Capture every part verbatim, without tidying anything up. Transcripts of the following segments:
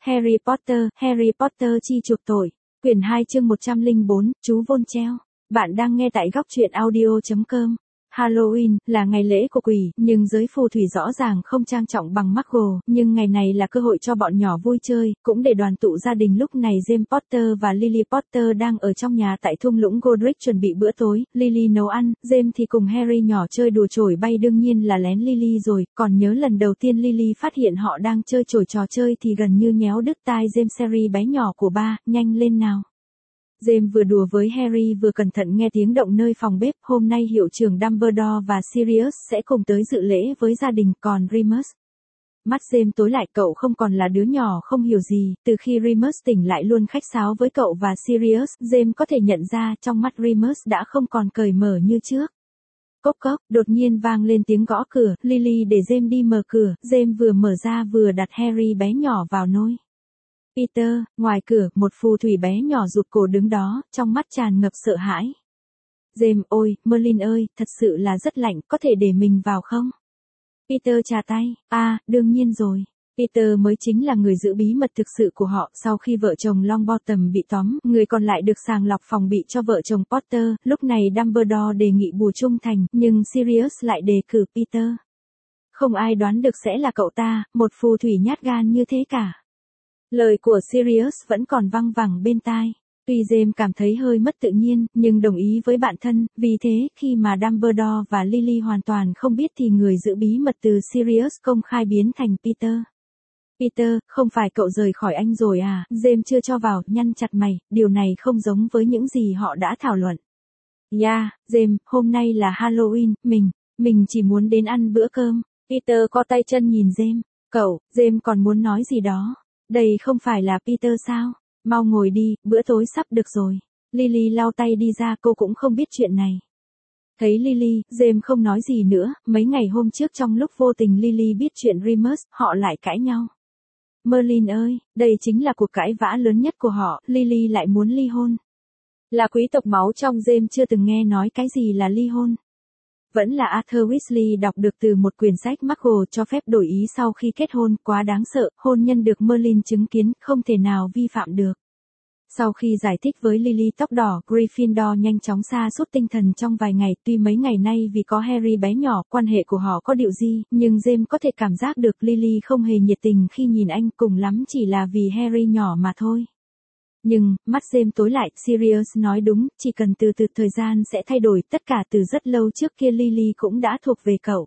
Harry Potter, Harry Potter chi chuộc tội. Quyển hai chương một trăm lẻ bốn, chú Von treo. Bạn đang nghe tại góc truyện audio chấm com. Halloween là ngày lễ của quỷ, nhưng giới phù thủy rõ ràng không trang trọng bằng Muggle, nhưng ngày này là cơ hội cho bọn nhỏ vui chơi, cũng để đoàn tụ gia đình. Lúc này James Potter và Lily Potter đang ở trong nhà tại thung lũng Godric chuẩn bị bữa tối. Lily nấu ăn, James thì cùng Harry nhỏ chơi đùa chổi bay, đương nhiên là lén Lily rồi, còn nhớ lần đầu tiên Lily phát hiện họ đang chơi chổi trò chơi thì gần như nhéo đứt tai James. Harry bé nhỏ của ba, nhanh lên nào. James vừa đùa với Harry vừa cẩn thận nghe tiếng động nơi phòng bếp. Hôm nay hiệu trưởng Dumbledore và Sirius sẽ cùng tới dự lễ với gia đình, còn Remus. Mắt James tối lại, cậu không còn là đứa nhỏ không hiểu gì, từ khi Remus tỉnh lại luôn khách sáo với cậu và Sirius. James có thể nhận ra trong mắt Remus đã không còn cởi mở như trước. Cốc cốc, đột nhiên vang lên tiếng gõ cửa. Lily để James đi mở cửa. James vừa mở ra vừa đặt Harry bé nhỏ vào nôi. Peter, ngoài cửa, một phù thủy bé nhỏ rụt cổ đứng đó, trong mắt tràn ngập sợ hãi. James, ôi, Merlin ơi, thật sự là rất lạnh, có thể để mình vào không? Peter chà tay, à, đương nhiên rồi. Peter mới chính là người giữ bí mật thực sự của họ. Sau khi vợ chồng Longbottom bị tóm, người còn lại được sàng lọc phòng bị cho vợ chồng Potter. Lúc này Dumbledore đề nghị bùa trung thành, nhưng Sirius lại đề cử Peter. Không ai đoán được sẽ là cậu ta, một phù thủy nhát gan như thế cả. Lời của Sirius vẫn còn văng vẳng bên tai. Tuy James cảm thấy hơi mất tự nhiên, nhưng đồng ý với bạn thân, vì thế, khi mà Dumbledore và Lily hoàn toàn không biết thì người giữ bí mật từ Sirius công khai biến thành Peter. Peter, không phải cậu rời khỏi anh rồi à? James chưa cho vào, nhăn chặt mày, điều này không giống với những gì họ đã thảo luận. Yeah, James, hôm nay là Halloween, mình, mình chỉ muốn đến ăn bữa cơm. Peter co tay chân nhìn James. Cậu, James còn muốn nói gì đó. Đây không phải là Peter sao? Mau ngồi đi, bữa tối sắp được rồi. Lily lau tay đi ra, cô cũng không biết chuyện này. Thấy Lily, James không nói gì nữa. Mấy ngày hôm trước trong lúc vô tình Lily biết chuyện Remus, họ lại cãi nhau. Merlin ơi, đây chính là cuộc cãi vã lớn nhất của họ. Lily lại muốn ly hôn. Là quý tộc máu trong, James chưa từng nghe nói cái gì là ly hôn. Vẫn là Arthur Weasley đọc được từ một quyển sách Muggle cho phép đổi ý sau khi kết hôn, quá đáng sợ, hôn nhân được Merlin chứng kiến, không thể nào vi phạm được. Sau khi giải thích với Lily tóc đỏ, Gryffindor nhanh chóng sa sút tinh thần trong vài ngày. Tuy mấy ngày nay vì có Harry bé nhỏ, quan hệ của họ có điều gì, nhưng James có thể cảm giác được Lily không hề nhiệt tình khi nhìn anh, cùng lắm chỉ là vì Harry nhỏ mà thôi. Nhưng, mắt James tối lại, Sirius nói đúng, chỉ cần từ từ thời gian sẽ thay đổi, tất cả từ rất lâu trước kia Lily cũng đã thuộc về cậu.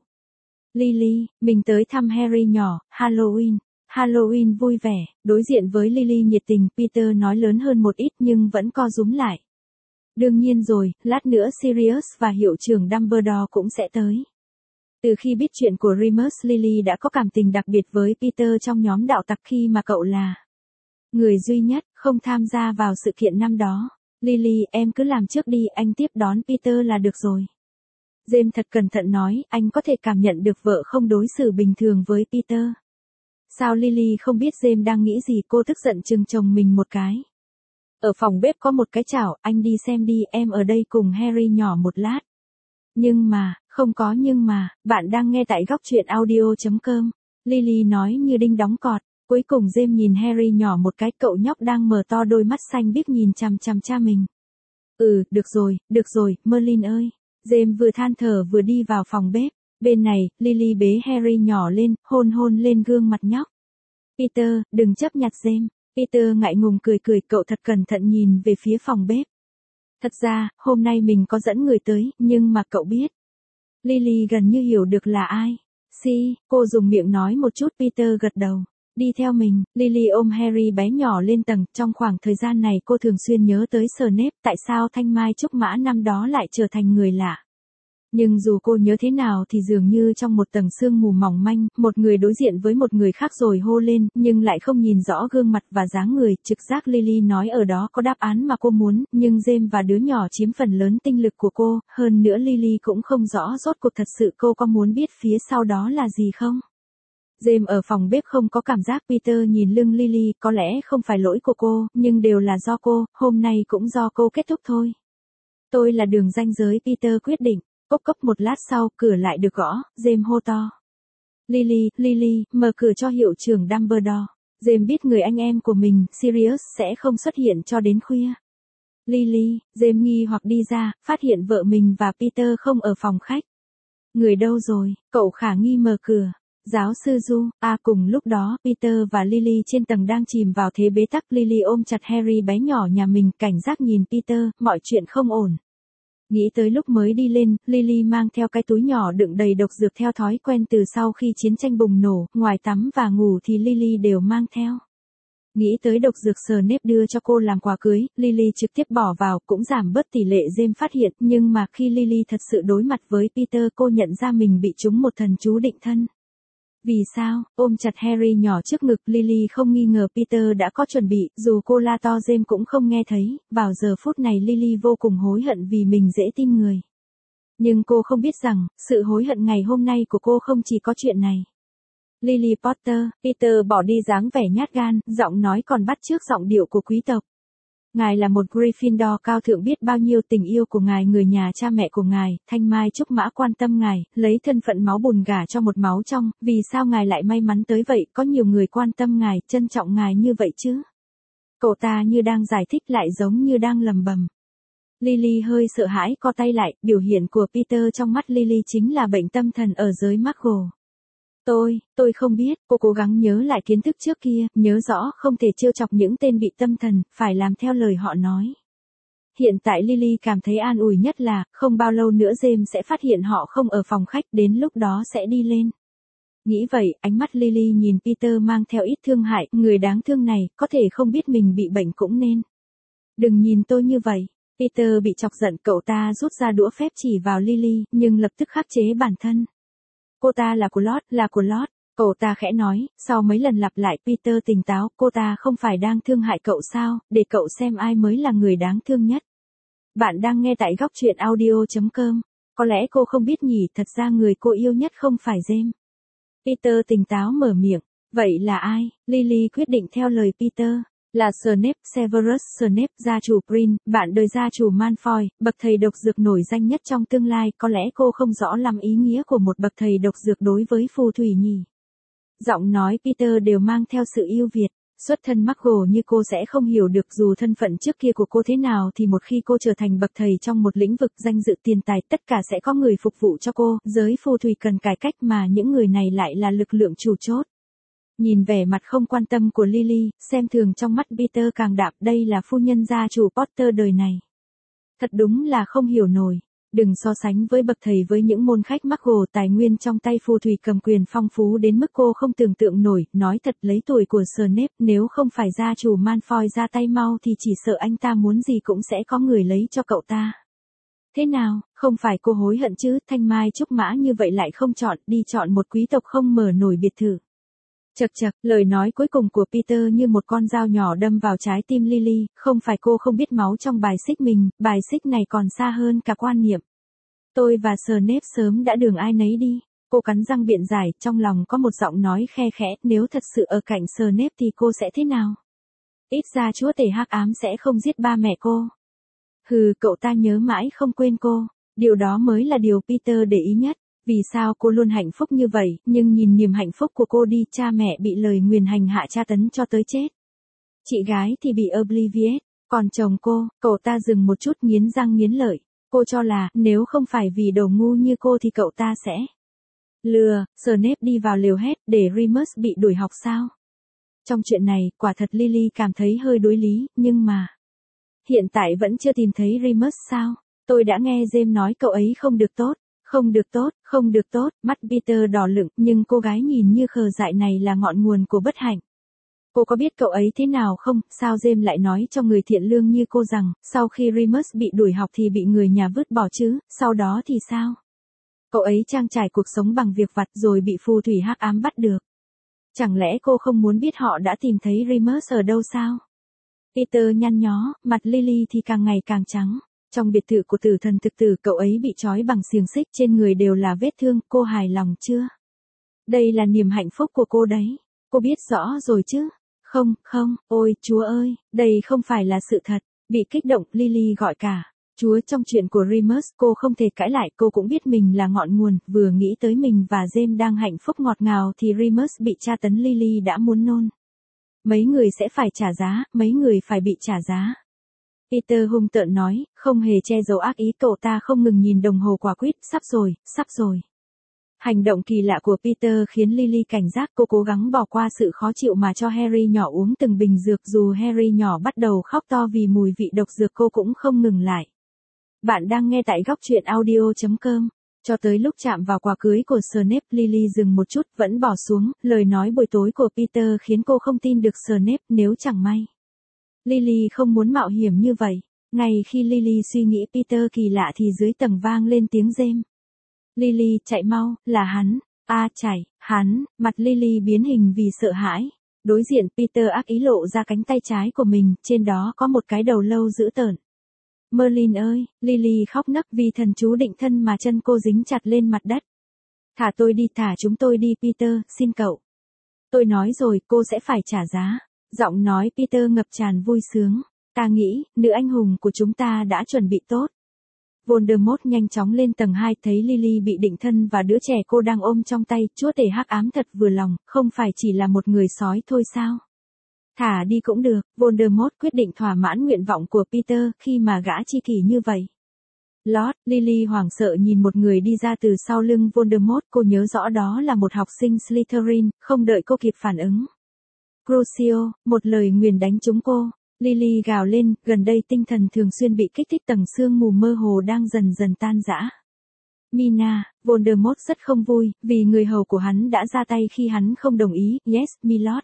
Lily, mình tới thăm Harry nhỏ, Halloween. Halloween vui vẻ, đối diện với Lily nhiệt tình, Peter nói lớn hơn một ít nhưng vẫn co rúm lại. Đương nhiên rồi, lát nữa Sirius và hiệu trưởng Dumbledore cũng sẽ tới. Từ khi biết chuyện của Remus, Lily đã có cảm tình đặc biệt với Peter trong nhóm đạo tặc khi mà cậu là người duy nhất không tham gia vào sự kiện năm đó. Lily, em cứ làm trước đi, anh tiếp đón Peter là được rồi. James thật cẩn thận nói, anh có thể cảm nhận được vợ không đối xử bình thường với Peter. Sao Lily không biết James đang nghĩ gì, cô tức giận chừng chồng mình một cái. Ở phòng bếp có một cái chảo, anh đi xem đi, em ở đây cùng Harry nhỏ một lát. Nhưng mà, không có nhưng mà, bạn đang nghe tại góc truyện audio chấm com. Lily nói như đinh đóng cọt. Cuối cùng James nhìn Harry nhỏ một cái, cậu nhóc đang mở to đôi mắt xanh biếc nhìn chằm chằm cha mình. Ừ, được rồi, được rồi, Merlin ơi. James vừa than thở vừa đi vào phòng bếp. Bên này, Lily bế Harry nhỏ lên, hôn hôn lên gương mặt nhóc. Peter, đừng chấp nhặt James. Peter ngại ngùng cười cười, cậu thật cẩn thận nhìn về phía phòng bếp. Thật ra, hôm nay mình có dẫn người tới, nhưng mà cậu biết. Lily gần như hiểu được là ai. Si, cô dùng miệng nói một chút, Peter gật đầu. Đi theo mình, Lily ôm Harry bé nhỏ lên tầng. Trong khoảng thời gian này cô thường xuyên nhớ tới Snape, tại sao Thanh Mai Trúc Mã năm đó lại trở thành người lạ. Nhưng dù cô nhớ thế nào thì dường như trong một tầng sương mù mỏng manh, một người đối diện với một người khác rồi hô lên, nhưng lại không nhìn rõ gương mặt và dáng người. Trực giác Lily nói ở đó có đáp án mà cô muốn, nhưng James và đứa nhỏ chiếm phần lớn tinh lực của cô, hơn nữa Lily cũng không rõ rốt cuộc thật sự cô có muốn biết phía sau đó là gì không. James ở phòng bếp không có cảm giác. Peter nhìn lưng Lily, có lẽ không phải lỗi của cô, nhưng đều là do cô, hôm nay cũng do cô kết thúc thôi. Tôi là đường ranh giới, Peter quyết định. Cốc cốc một lát sau, cửa lại được gõ, James hô to. Lily, Lily, mở cửa cho hiệu trưởng Dumbledore. James biết người anh em của mình, Sirius, sẽ không xuất hiện cho đến khuya. Lily, James nghi hoặc đi ra, phát hiện vợ mình và Peter không ở phòng khách. Người đâu rồi? Cậu khả nghi mở cửa. Giáo sư Du, à cùng lúc đó, Peter và Lily trên tầng đang chìm vào thế bế tắc. Lily ôm chặt Harry bé nhỏ nhà mình, cảnh giác nhìn Peter, mọi chuyện không ổn. Nghĩ tới lúc mới đi lên, Lily mang theo cái túi nhỏ đựng đầy độc dược theo thói quen từ sau khi chiến tranh bùng nổ, ngoài tắm và ngủ thì Lily đều mang theo. Nghĩ tới độc dược Snape đưa cho cô làm quà cưới, Lily trực tiếp bỏ vào, cũng giảm bớt tỷ lệ James phát hiện, nhưng mà khi Lily thật sự đối mặt với Peter cô nhận ra mình bị trúng một thần chú định thân. Vì sao? Ôm chặt Harry nhỏ trước ngực, Lily không nghi ngờ Peter đã có chuẩn bị, dù cô la to James cũng không nghe thấy, vào giờ phút này Lily vô cùng hối hận vì mình dễ tin người. Nhưng cô không biết rằng, sự hối hận ngày hôm nay của cô không chỉ có chuyện này. Lily Potter, Peter bỏ đi dáng vẻ nhát gan, giọng nói còn bắt chước giọng điệu của quý tộc. Ngài là một Gryffindor cao thượng, biết bao nhiêu tình yêu của ngài, người nhà cha mẹ của ngài, Thanh Mai Trúc Mã quan tâm ngài, lấy thân phận máu bùn gả cho một máu trong, vì sao ngài lại may mắn tới vậy, có nhiều người quan tâm ngài, trân trọng ngài như vậy chứ. Cậu ta như đang giải thích lại giống như đang lầm bầm. Lily hơi sợ hãi co tay lại, biểu hiện của Peter trong mắt Lily chính là bệnh tâm thần ở giới Muggle. Tôi, tôi không biết, cô cố gắng nhớ lại kiến thức trước kia, nhớ rõ không thể trêu chọc những tên bị tâm thần, phải làm theo lời họ nói. Hiện tại Lily cảm thấy an ủi nhất là, không bao lâu nữa James sẽ phát hiện họ không ở phòng khách, đến lúc đó sẽ đi lên. Nghĩ vậy, ánh mắt Lily nhìn Peter mang theo ít thương hại, người đáng thương này, có thể không biết mình bị bệnh cũng nên. Đừng nhìn tôi như vậy. Peter bị chọc giận, cậu ta rút ra đũa phép chỉ vào Lily, nhưng lập tức khắc chế bản thân. Cô ta là của Lord, là của Lord, cậu ta khẽ nói, sau mấy lần lặp lại Peter tỉnh táo, cô ta không phải đang thương hại cậu sao, để cậu xem ai mới là người đáng thương nhất. Bạn đang nghe tại góc truyện audio chấm com, có lẽ cô không biết nhỉ, thật ra người cô yêu nhất không phải James. Peter tỉnh táo mở miệng, vậy là ai? Lily quyết định theo lời Peter. Là Snape, Severus Snape, gia chủ Prin, bạn đời gia chủ Malfoy, bậc thầy độc dược nổi danh nhất trong tương lai, có lẽ cô không rõ lắm ý nghĩa của một bậc thầy độc dược đối với phù thủy nhỉ. Giọng nói Peter đều mang theo sự yêu Việt, xuất thân Muggle như cô sẽ không hiểu được dù thân phận trước kia của cô thế nào thì một khi cô trở thành bậc thầy trong một lĩnh vực danh dự tiền tài tất cả sẽ có người phục vụ cho cô, giới phù thủy cần cải cách mà những người này lại là lực lượng chủ chốt. Nhìn vẻ mặt không quan tâm của Lily, xem thường trong mắt Peter càng đạm, đây là phu nhân gia chủ Potter đời này. Thật đúng là không hiểu nổi, đừng so sánh với bậc thầy với những môn khách Muggle, tài nguyên trong tay phù thủy cầm quyền phong phú đến mức cô không tưởng tượng nổi, nói thật lấy tuổi của Snape nếu không phải gia chủ Malfoy ra tay mau thì chỉ sợ anh ta muốn gì cũng sẽ có người lấy cho cậu ta. Thế nào, không phải cô hối hận chứ, Thanh Mai Trúc Mã như vậy lại không chọn, đi chọn một quý tộc không mở nổi biệt thự. Chật chật, lời nói cuối cùng của Peter như một con dao nhỏ đâm vào trái tim Lily, không phải cô không biết máu trong bài xích mình, bài xích này còn xa hơn cả quan niệm. Tôi và Snape sớm đã đường ai nấy đi, cô cắn răng biện giải, trong lòng có một giọng nói khe khẽ, nếu thật sự ở cạnh Snape thì cô sẽ thế nào? Ít ra chúa tể hắc ám sẽ không giết ba mẹ cô. Hừ, cậu ta nhớ mãi không quên cô, điều đó mới là điều Peter để ý nhất. Vì sao cô luôn hạnh phúc như vậy, nhưng nhìn niềm hạnh phúc của cô đi, cha mẹ bị lời nguyền hành hạ tra tấn cho tới chết. Chị gái thì bị Obliviate, còn chồng cô, cậu ta dừng một chút nghiến răng nghiến lợi. Cô cho là, nếu không phải vì đồ ngu như cô thì cậu ta sẽ lừa, Snape đi vào liều hét, để Remus bị đuổi học sao? Trong chuyện này, quả thật Lily cảm thấy hơi đối lý, nhưng mà... Hiện tại vẫn chưa tìm thấy Remus sao? Tôi đã nghe James nói cậu ấy không được tốt. Không được tốt, không được tốt, mắt Peter đỏ lựng, nhưng cô gái nhìn như khờ dại này là ngọn nguồn của bất hạnh. Cô có biết cậu ấy thế nào không, sao James lại nói cho người thiện lương như cô rằng, sau khi Remus bị đuổi học thì bị người nhà vứt bỏ chứ, sau đó thì sao? Cậu ấy trang trải cuộc sống bằng việc vặt rồi bị phù thủy hắc ám bắt được. Chẳng lẽ cô không muốn biết họ đã tìm thấy Remus ở đâu sao? Peter nhăn nhó, mặt Lily thì càng ngày càng trắng. Trong biệt thự của tử thần thực tử cậu ấy bị trói bằng xiềng xích, trên người đều là vết thương, cô hài lòng chưa? Đây là niềm hạnh phúc của cô đấy, cô biết rõ rồi chứ? Không, không, ôi, Chúa ơi, đây không phải là sự thật, bị kích động, Lily gọi cả. Chúa trong chuyện của Remus, cô không thể cãi lại, cô cũng biết mình là ngọn nguồn, vừa nghĩ tới mình và James đang hạnh phúc ngọt ngào thì Remus bị tra tấn Lily đã muốn nôn. Mấy người sẽ phải trả giá, mấy người phải bị trả giá. Peter hung tợn nói, không hề che giấu ác ý, cậu ta không ngừng nhìn đồng hồ quả quýt, sắp rồi, sắp rồi. Hành động kỳ lạ của Peter khiến Lily cảnh giác, cô cố gắng bỏ qua sự khó chịu mà cho Harry nhỏ uống từng bình dược, dù Harry nhỏ bắt đầu khóc to vì mùi vị độc dược cô cũng không ngừng lại. Bạn đang nghe tại góc truyện audio chấm com. Cho tới lúc chạm vào quà cưới của Snape, Lily dừng một chút, vẫn bỏ xuống, lời nói buổi tối của Peter khiến cô không tin được Snape, nếu chẳng may. Lily không muốn mạo hiểm như vậy. Ngay khi Lily suy nghĩ Peter kỳ lạ thì dưới tầng vang lên tiếng rên. Lily, chạy mau, là hắn. A à, chạy, hắn, mặt Lily biến hình vì sợ hãi. Đối diện Peter ác ý lộ ra cánh tay trái của mình, trên đó có một cái đầu lâu dữ tợn. Merlin ơi, Lily khóc nấc vì thần chú định thân mà chân cô dính chặt lên mặt đất. Thả tôi đi, thả chúng tôi đi Peter, xin cậu. Tôi nói rồi, cô sẽ phải trả giá. Giọng nói Peter ngập tràn vui sướng. Ta nghĩ, nữ anh hùng của chúng ta đã chuẩn bị tốt. Voldemort nhanh chóng lên tầng hai, thấy Lily bị định thân và đứa trẻ cô đang ôm trong tay, chúa tể hắc ám thật vừa lòng, không phải chỉ là một người sói thôi sao? Thả đi cũng được, Voldemort quyết định thỏa mãn nguyện vọng của Peter khi mà gã chi kỷ như vậy. Lord, Lily hoảng sợ nhìn một người đi ra từ sau lưng Voldemort, cô nhớ rõ đó là một học sinh Slytherin, không đợi cô kịp phản ứng. Crucio, một lời nguyền đánh trúng cô. Lily gào lên, gần đây tinh thần thường xuyên bị kích thích, tầng sương mù mơ hồ đang dần dần tan rã. Mina, Voldemort rất không vui, vì người hầu của hắn đã ra tay khi hắn không đồng ý, yes, milord.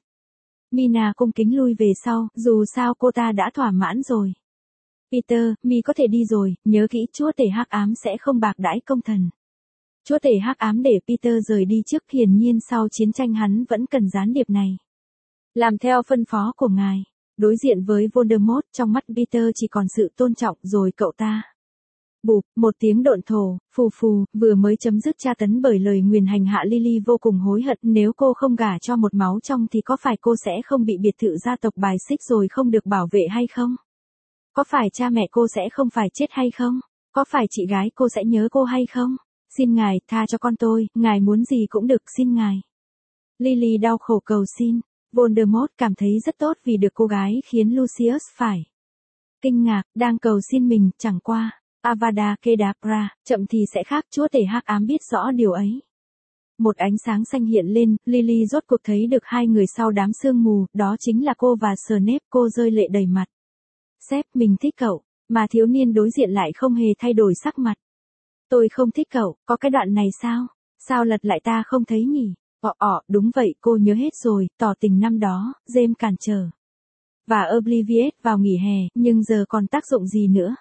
Mina cung kính lui về sau, dù sao cô ta đã thỏa mãn rồi. Peter, mi có thể đi rồi, nhớ kỹ chúa tể hắc ám sẽ không bạc đãi công thần. Chúa tể hắc ám để Peter rời đi trước, hiển nhiên sau chiến tranh hắn vẫn cần gián điệp này. Làm theo phân phó của ngài. Đối diện với Voldemort, trong mắt Peter chỉ còn sự tôn trọng, rồi cậu ta. Bụp, một tiếng độn thổ, phù phù, vừa mới chấm dứt tra tấn bởi lời nguyền hành hạ. Lily vô cùng hối hận, nếu cô không gả cho một máu trong thì có phải cô sẽ không bị biệt thự gia tộc bài xích rồi không được bảo vệ hay không? Có phải cha mẹ cô sẽ không phải chết hay không? Có phải chị gái cô sẽ nhớ cô hay không? Xin ngài, tha cho con tôi, ngài muốn gì cũng được, xin ngài. Lily đau khổ cầu xin. Voldemort cảm thấy rất tốt vì được cô gái khiến Lucius phải kinh ngạc, đang cầu xin mình, chẳng qua. Avada Kedavra, chậm thì sẽ khác, chúa tể hắc ám biết rõ điều ấy. Một ánh sáng xanh hiện lên, Lily rốt cuộc thấy được hai người sau đám sương mù, đó chính là cô và Snape, cô rơi lệ đầy mặt. Sếp, mình thích cậu, mà thiếu niên đối diện lại không hề thay đổi sắc mặt. Tôi không thích cậu, có cái đoạn này sao? Sao lật lại ta không thấy nhỉ? Ọ ọ, đúng vậy, cô nhớ hết rồi, tỏ tình năm đó, James cản trở. Và Oblivious vào nghỉ hè, nhưng giờ còn tác dụng gì nữa?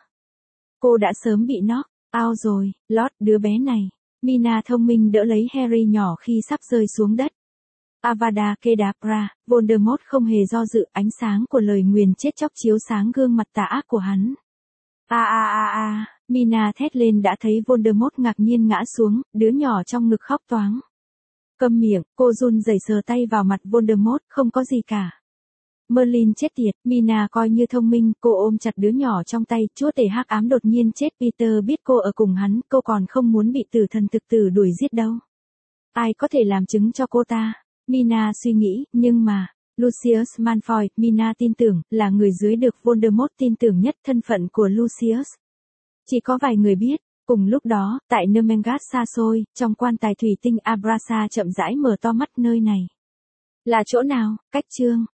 Cô đã sớm bị knock out rồi, Lord, đứa bé này. Mina thông minh đỡ lấy Harry nhỏ khi sắp rơi xuống đất. Avada Kedavra, Voldemort không hề do dự, ánh sáng của lời nguyền chết chóc chiếu sáng gương mặt tà ác của hắn. A a a a, Mina thét lên đã thấy Voldemort ngạc nhiên ngã xuống, đứa nhỏ trong ngực khóc toáng. Câm miệng, cô run rẩy sờ tay vào mặt Voldemort, không có gì cả. Merlin chết tiệt, Mina coi như thông minh, cô ôm chặt đứa nhỏ trong tay, chúa tể hắc ám đột nhiên chết. Peter biết cô ở cùng hắn, cô còn không muốn bị tử thần thực tử đuổi giết đâu. Ai có thể làm chứng cho cô ta? Mina suy nghĩ, nhưng mà, Lucius Malfoy, Mina tin tưởng, là người dưới được Voldemort tin tưởng nhất. Thân phận của Lucius chỉ có vài người biết. Cùng lúc đó, tại Nermengat xa xôi, trong quan tài thủy tinh, Abrasa chậm rãi mở to mắt. Nơi này là chỗ nào? Cách chương